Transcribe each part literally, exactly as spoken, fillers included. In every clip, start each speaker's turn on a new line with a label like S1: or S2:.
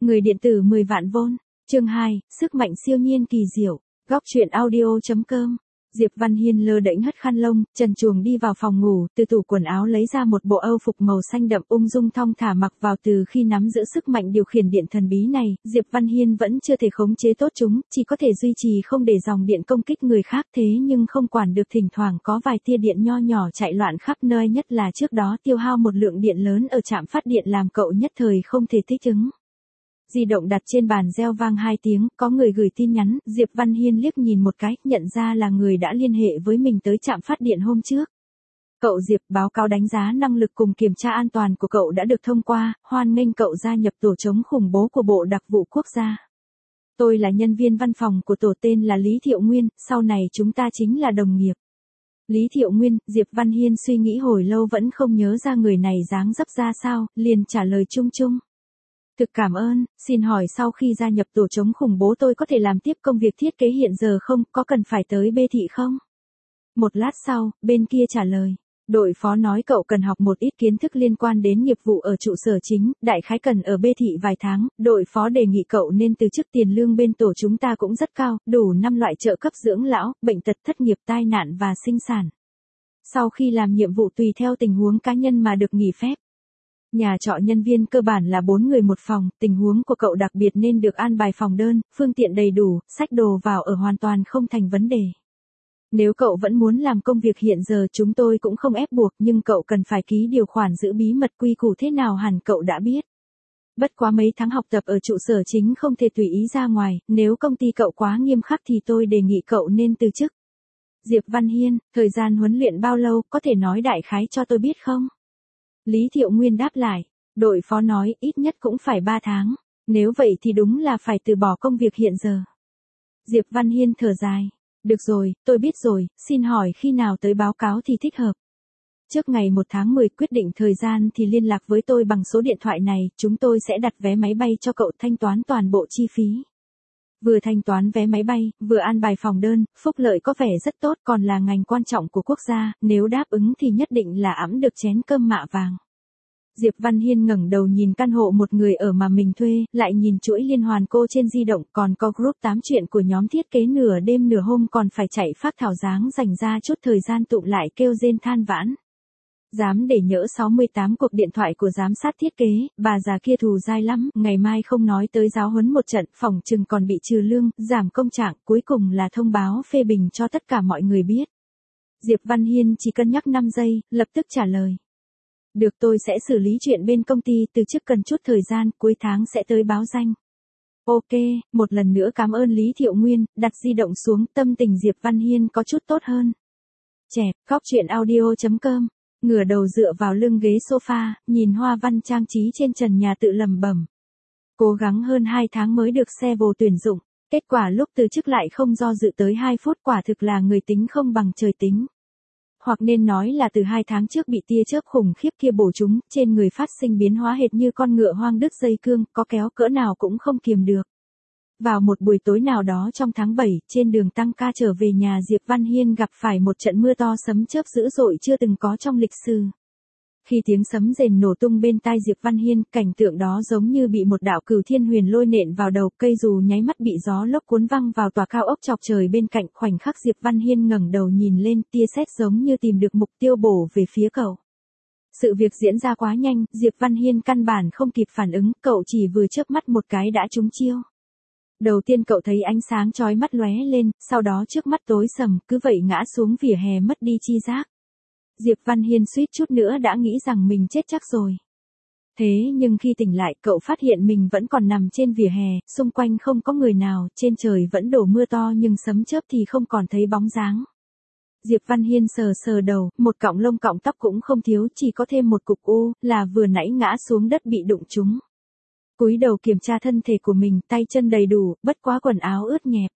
S1: Người điện tử mười vạn vôn. Chương hai, sức mạnh siêu nhiên kỳ diệu. Góc truyện audio.com. Diệp Văn Hiên lơ đễnh hất khăn lông, trần truồng đi vào phòng ngủ, từ tủ quần áo lấy ra một bộ âu phục màu xanh đậm ung dung thong thả mặc vào. Từ khi nắm giữ sức mạnh điều khiển điện thần bí này, Diệp Văn Hiên vẫn chưa thể khống chế tốt chúng, chỉ có thể duy trì không để dòng điện công kích người khác, thế nhưng không quản được thỉnh thoảng có vài tia điện nho nhỏ chạy loạn khắp nơi, nhất là trước đó tiêu hao một lượng điện lớn ở trạm phát điện làm cậu nhất thời không thể thích ứng. Di động đặt trên bàn reo vang hai tiếng, có người gửi tin nhắn, Diệp Văn Hiên liếc nhìn một cái, nhận ra là người đã liên hệ với mình tới trạm phát điện hôm trước. Cậu Diệp, báo cáo đánh giá năng lực cùng kiểm tra an toàn của cậu đã được thông qua, hoan nghênh cậu gia nhập tổ chống khủng bố của Bộ Đặc vụ Quốc gia. Tôi là nhân viên văn phòng của tổ, tên là Lý Thiệu Nguyên, sau này chúng ta chính là đồng nghiệp. Lý Thiệu Nguyên, Diệp Văn Hiên suy nghĩ hồi lâu vẫn không nhớ ra người này dáng dấp ra sao, liền trả lời chung chung. Thực cảm ơn, xin hỏi sau khi gia nhập tổ chống khủng bố tôi có thể làm tiếp công việc thiết kế hiện giờ không, có cần phải tới B thị không? Một lát sau, bên kia trả lời. Đội phó nói cậu cần học một ít kiến thức liên quan đến nghiệp vụ ở trụ sở chính, đại khái cần ở B thị vài tháng, đội phó đề nghị cậu nên từ chức, tiền lương bên tổ chúng ta cũng rất cao, đủ năm loại trợ cấp dưỡng lão, bệnh tật, thất nghiệp, tai nạn và sinh sản. Sau khi làm nhiệm vụ tùy theo tình huống cá nhân mà được nghỉ phép. Nhà trọ nhân viên cơ bản là bốn người một phòng, tình huống của cậu đặc biệt nên được an bài phòng đơn, phương tiện đầy đủ, xách đồ vào ở hoàn toàn không thành vấn đề. Nếu cậu vẫn muốn làm công việc hiện giờ chúng tôi cũng không ép buộc, nhưng cậu cần phải ký điều khoản giữ bí mật, quy củ thế nào hẳn cậu đã biết. Bất quá mấy tháng học tập ở trụ sở chính không thể tùy ý ra ngoài, nếu công ty cậu quá nghiêm khắc thì tôi đề nghị cậu nên từ chức. Diệp Văn Hiên, thời gian huấn luyện bao lâu, có thể nói đại khái cho tôi biết không? Lý Thiệu Nguyên đáp lại, đội phó nói ít nhất cũng phải ba tháng, nếu vậy thì đúng là phải từ bỏ công việc hiện giờ. Diệp Văn Hiên thở dài, được rồi, tôi biết rồi, xin hỏi khi nào tới báo cáo thì thích hợp. Trước ngày một tháng mười quyết định thời gian thì liên lạc với tôi bằng số điện thoại này, chúng tôi sẽ đặt vé máy bay cho cậu, thanh toán toàn bộ chi phí. Vừa thanh toán vé máy bay, vừa an bài phòng đơn, phúc lợi có vẻ rất tốt, còn là ngành quan trọng của quốc gia, nếu đáp ứng thì nhất định là ẵm được chén cơm mạ vàng. Diệp Văn Hiên ngẩng đầu nhìn căn hộ một người ở mà mình thuê, lại nhìn chuỗi liên hoàn cô trên di động, còn có group tám chuyện của nhóm thiết kế, nửa đêm nửa hôm còn phải chạy phác thảo dáng, dành ra chút thời gian tụng lại kêu rên than vãn. Dám để nhỡ sáu mươi tám cuộc điện thoại của giám sát thiết kế, bà già kia thù dai lắm, ngày mai không nói tới giáo huấn một trận, phòng chừng còn bị trừ lương, giảm công trạng, cuối cùng là thông báo phê bình cho tất cả mọi người biết. Diệp Văn Hiên chỉ cân nhắc năm giây, lập tức trả lời. Được, tôi sẽ xử lý chuyện bên công ty, từ chức cần chút thời gian, cuối tháng sẽ tới báo danh. Ok, một lần nữa cảm ơn Lý Thiệu Nguyên, đặt di động xuống, tâm tình Diệp Văn Hiên có chút tốt hơn. Chẹp, góc truyện audio.com. Ngửa đầu dựa vào lưng ghế sofa, nhìn hoa văn trang trí trên trần nhà tự lẩm bẩm. Cố gắng hơn hai tháng mới được xe vô tuyển dụng, kết quả lúc từ chức lại không do dự tới hai phút, quả thực là người tính không bằng trời tính. Hoặc nên nói là từ hai tháng trước bị tia chớp khủng khiếp kia bổ trúng, trên người phát sinh biến hóa hệt như con ngựa hoang đứt dây cương, có kéo cỡ nào cũng không kiềm được. Vào một buổi tối nào đó trong tháng bảy, trên đường tăng ca trở về nhà, Diệp Văn Hiên gặp phải một trận mưa to sấm chớp dữ dội chưa từng có trong lịch sử. Khi tiếng sấm rền nổ tung bên tai Diệp Văn Hiên, cảnh tượng đó giống như bị một đạo cửu thiên huyền lôi nện vào đầu, cây dù nháy mắt bị gió lốc cuốn văng vào tòa cao ốc chọc trời bên cạnh. Khoảnh khắc Diệp Văn Hiên ngẩng đầu nhìn lên, tia sét giống như tìm được mục tiêu bổ về phía cậu. Sự việc diễn ra quá nhanh, Diệp Văn Hiên căn bản không kịp phản ứng, cậu chỉ vừa chớp mắt một cái đã trúng chiêu. Đầu tiên cậu thấy ánh sáng chói mắt lóe lên, sau đó trước mắt tối sầm, cứ vậy ngã xuống vỉa hè mất đi chi giác. Diệp Văn Hiên suýt chút nữa đã nghĩ rằng mình chết chắc rồi. Thế nhưng khi tỉnh lại, cậu phát hiện mình vẫn còn nằm trên vỉa hè, xung quanh không có người nào, trên trời vẫn đổ mưa to nhưng sấm chớp thì không còn thấy bóng dáng. Diệp Văn Hiên sờ sờ đầu, một cọng lông cọng tóc cũng không thiếu, chỉ có thêm một cục u, là vừa nãy ngã xuống đất bị đụng trúng. Cúi đầu kiểm tra thân thể của mình, tay chân đầy đủ, bất quá quần áo ướt nhẹp.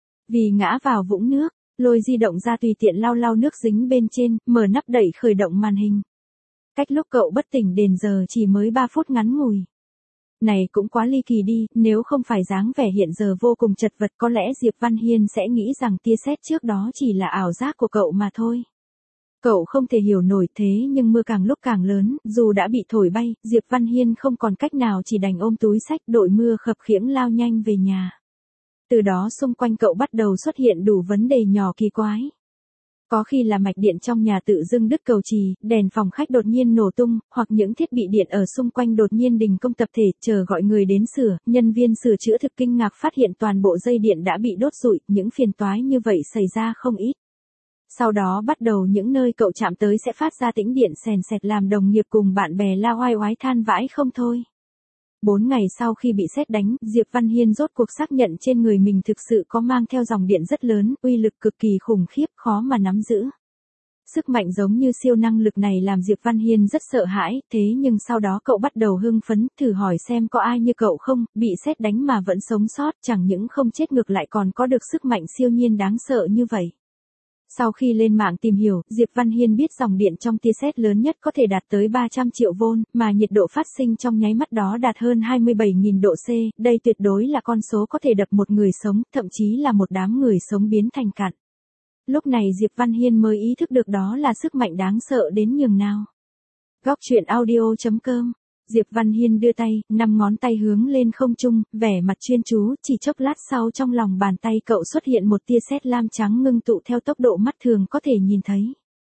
S1: Vì ngã vào vũng nước, lôi di động ra tùy tiện lau lau nước dính bên trên, mở nắp đậy khởi động màn hình. Cách lúc cậu bất tỉnh đến giờ chỉ mới ba phút ngắn ngủi. Này cũng quá ly kỳ đi, nếu không phải dáng vẻ hiện giờ vô cùng chật vật, có lẽ Diệp Văn Hiên sẽ nghĩ rằng tia sét trước đó chỉ là ảo giác của cậu mà thôi. Cậu không thể hiểu nổi thế nhưng mưa càng lúc càng lớn, dù đã bị thổi bay, Diệp Văn Hiên không còn cách nào chỉ đành ôm túi xách đội mưa khập khiễng lao nhanh về nhà. Từ đó xung quanh cậu bắt đầu xuất hiện đủ vấn đề nhỏ kỳ quái. Có khi là mạch điện trong nhà tự dưng đứt cầu chì, đèn phòng khách đột nhiên nổ tung, hoặc những thiết bị điện ở xung quanh đột nhiên đình công tập thể, chờ gọi người đến sửa, nhân viên sửa chữa thực kinh ngạc phát hiện toàn bộ dây điện đã bị đốt rụi, những phiền toái như vậy xảy ra không ít. Sau đó bắt đầu những nơi cậu chạm tới sẽ phát ra tĩnh điện sèn sẹt làm đồng nghiệp cùng bạn bè la oai oái than vãi không thôi. Bốn ngày sau khi bị sét đánh, Diệp Văn Hiên rốt cuộc xác nhận trên người mình thực sự có mang theo dòng điện rất lớn, uy lực cực kỳ khủng khiếp, khó mà nắm giữ. Sức mạnh giống như siêu năng lực này làm Diệp Văn Hiên rất sợ hãi, thế nhưng sau đó cậu bắt đầu hưng phấn, thử hỏi xem có ai như cậu không, bị sét đánh mà vẫn sống sót, chẳng những không chết ngược lại còn có được sức mạnh siêu nhiên đáng sợ như vậy. Sau khi lên mạng tìm hiểu, Diệp Văn Hiên biết dòng điện trong tia sét lớn nhất có thể đạt tới ba trăm triệu vôn, mà nhiệt độ phát sinh trong nháy mắt đó đạt hơn hai mươi bảy nghìn độ C, đây tuyệt đối là con số có thể đập một người sống, thậm chí là một đám người sống biến thành cặn. Lúc này Diệp Văn Hiên mới ý thức được đó là sức mạnh đáng sợ đến nhường nào. Góc truyện audio chấm com Diệp Văn Hiên đưa tay, năm ngón tay hướng lên không trung, vẻ mặt chuyên chú, chỉ chốc lát sau trong lòng bàn tay cậu xuất hiện một tia sét lam trắng ngưng tụ theo tốc độ mắt thường có thể nhìn thấy.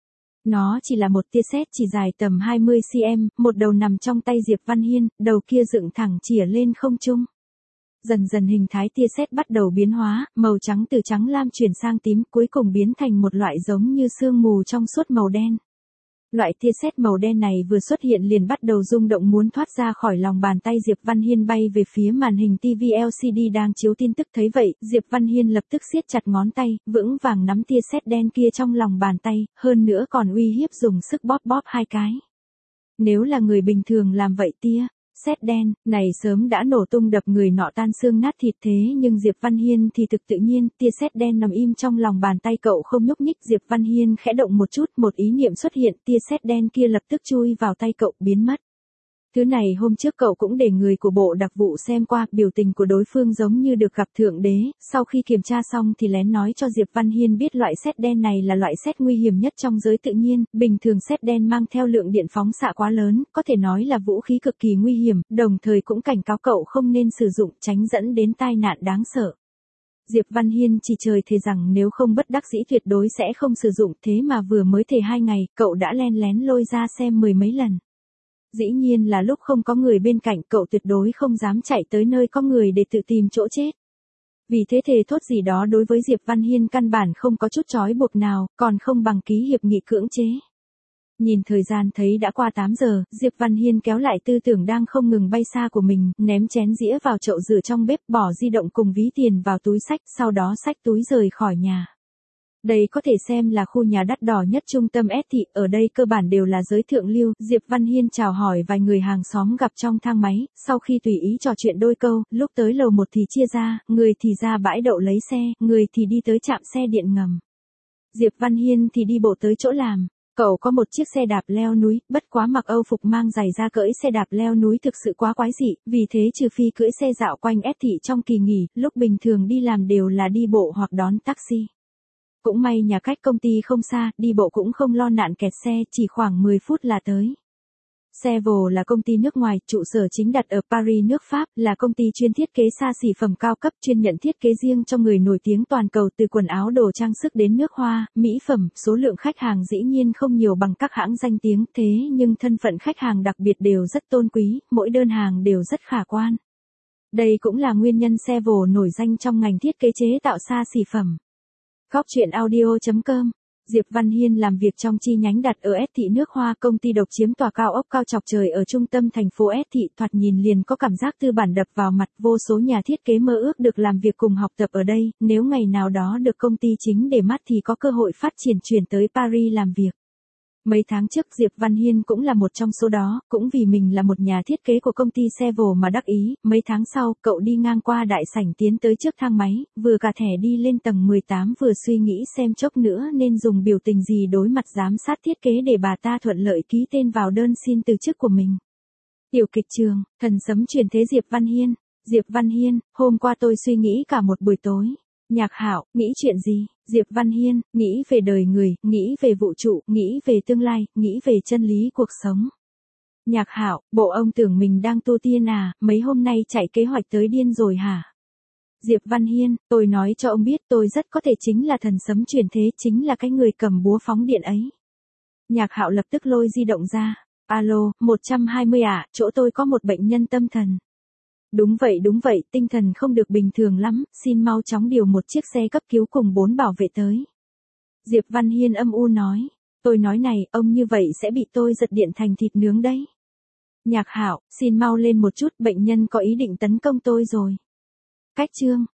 S1: Nó chỉ là một tia sét chỉ dài tầm hai mươi xăng-ti-mét, một đầu nằm trong tay Diệp Văn Hiên, đầu kia dựng thẳng chĩa lên không trung. Dần dần hình thái tia sét bắt đầu biến hóa, màu trắng từ trắng lam chuyển sang tím, cuối cùng biến thành một loại giống như sương mù trong suốt màu đen. Loại tia sét màu đen này vừa xuất hiện liền bắt đầu rung động muốn thoát ra khỏi lòng bàn tay Diệp Văn Hiên bay về phía màn hình ti vi lờ xê đê đang chiếu tin tức. Thấy vậy, Diệp Văn Hiên lập tức siết chặt ngón tay, vững vàng nắm tia sét đen kia trong lòng bàn tay, hơn nữa còn uy hiếp dùng sức bóp bóp hai cái. Nếu là người bình thường làm vậy tia sét đen này sớm đã nổ tung đập người nọ tan xương nát thịt, thế nhưng Diệp Văn Hiên thì thực tự nhiên, tia sét đen nằm im trong lòng bàn tay cậu không nhúc nhích. Diệp Văn Hiên khẽ động một chút, một ý niệm xuất hiện, tia sét đen kia lập tức chui vào tay cậu, biến mất. Thứ này hôm trước cậu cũng để người của bộ đặc vụ xem qua, biểu tình của đối phương giống như được gặp thượng đế, sau khi kiểm tra xong thì lén nói cho Diệp Văn Hiên biết loại sét đen này là loại sét nguy hiểm nhất trong giới tự nhiên, bình thường sét đen mang theo lượng điện phóng xạ quá lớn, có thể nói là vũ khí cực kỳ nguy hiểm, đồng thời cũng cảnh cáo cậu không nên sử dụng, tránh dẫn đến tai nạn đáng sợ. Diệp Văn Hiên chỉ trời thề rằng nếu không bất đắc dĩ tuyệt đối sẽ không sử dụng, thế mà vừa mới thề hai ngày, cậu đã len lén lôi ra xem mười mấy lần. Dĩ nhiên là lúc không có người bên cạnh, cậu tuyệt đối không dám chạy tới nơi có người để tự tìm chỗ chết. Vì thế thề thốt gì đó đối với Diệp Văn Hiên căn bản không có chút trói buộc nào, còn không bằng ký hiệp nghị cưỡng chế. Nhìn thời gian thấy đã qua tám giờ, Diệp Văn Hiên kéo lại tư tưởng đang không ngừng bay xa của mình, ném chén dĩa vào chậu rửa trong bếp, bỏ di động cùng ví tiền vào túi xách, sau đó xách túi rời khỏi nhà. Đây có thể xem là khu nhà đắt đỏ nhất trung tâm S thị, ở đây cơ bản đều là giới thượng lưu. Diệp Văn Hiên chào hỏi vài người hàng xóm gặp trong thang máy, sau khi tùy ý trò chuyện đôi câu, lúc tới lầu một thì chia ra, người thì ra bãi đậu lấy xe, người thì đi tới trạm xe điện ngầm. Diệp Văn Hiên thì đi bộ tới chỗ làm. Cậu có một chiếc xe đạp leo núi, bất quá mặc Âu phục mang giày ra cưỡi xe đạp leo núi thực sự quá quái dị, vì thế trừ phi cưỡi xe dạo quanh S thị trong kỳ nghỉ, lúc bình thường đi làm đều là đi bộ hoặc đón taxi. Cũng may nhà cách công ty không xa, đi bộ cũng không lo nạn kẹt xe, chỉ khoảng mười phút là tới. Sevo là công ty nước ngoài, trụ sở chính đặt ở Paris nước Pháp, là công ty chuyên thiết kế xa xỉ phẩm cao cấp, chuyên nhận thiết kế riêng cho người nổi tiếng toàn cầu, từ quần áo đồ trang sức đến nước hoa, mỹ phẩm. Số lượng khách hàng dĩ nhiên không nhiều bằng các hãng danh tiếng, thế nhưng thân phận khách hàng đặc biệt đều rất tôn quý, mỗi đơn hàng đều rất khả quan. Đây cũng là nguyên nhân Sevo nổi danh trong ngành thiết kế chế tạo xa xỉ phẩm. Góc truyện audio chấm com Diệp Văn Hiên làm việc trong chi nhánh đặt ở S thị nước Hoa, công ty độc chiếm tòa cao ốc cao chọc trời ở trung tâm thành phố S thị, thoạt nhìn liền có cảm giác tư bản đập vào mặt, vô số nhà thiết kế mơ ước được làm việc cùng học tập ở đây, nếu ngày nào đó được công ty chính để mắt thì có cơ hội phát triển chuyển tới Paris làm việc. Mấy tháng trước Diệp Văn Hiên cũng là một trong số đó, cũng vì mình là một nhà thiết kế của công ty Sevo mà đắc ý. Mấy tháng sau, cậu đi ngang qua đại sảnh tiến tới trước thang máy, vừa cả thẻ đi lên tầng mười tám vừa suy nghĩ xem chốc nữa nên dùng biểu tình gì đối mặt giám sát thiết kế để bà ta thuận lợi ký tên vào đơn xin từ chức của mình. Tiểu kịch trường, thần sấm truyền thế Diệp Văn Hiên. Diệp Văn Hiên, hôm qua tôi suy nghĩ cả một buổi tối. Nhạc Hạo, nghĩ chuyện gì? Diệp Văn Hiên, nghĩ về đời người, nghĩ về vũ trụ, nghĩ về tương lai, nghĩ về chân lý cuộc sống. Nhạc Hạo, bộ ông tưởng mình đang tu tiên à, mấy hôm nay chạy kế hoạch tới điên rồi hả? Diệp Văn Hiên, tôi nói cho ông biết tôi rất có thể chính là thần sấm chuyển thế, chính là cái người cầm búa phóng điện ấy. Nhạc Hạo lập tức lôi di động ra. Alo, một trăm hai mươi ạ, à, chỗ tôi có một bệnh nhân tâm thần. Đúng vậy đúng vậy, tinh thần không được bình thường lắm, xin mau chóng điều một chiếc xe cấp cứu cùng bốn bảo vệ tới. Diệp Văn Hiên âm u nói, tôi nói này, ông như vậy sẽ bị tôi giật điện thành thịt nướng đấy. Nhạc Hạo, xin mau lên một chút, bệnh nhân có ý định tấn công tôi rồi. Cách chương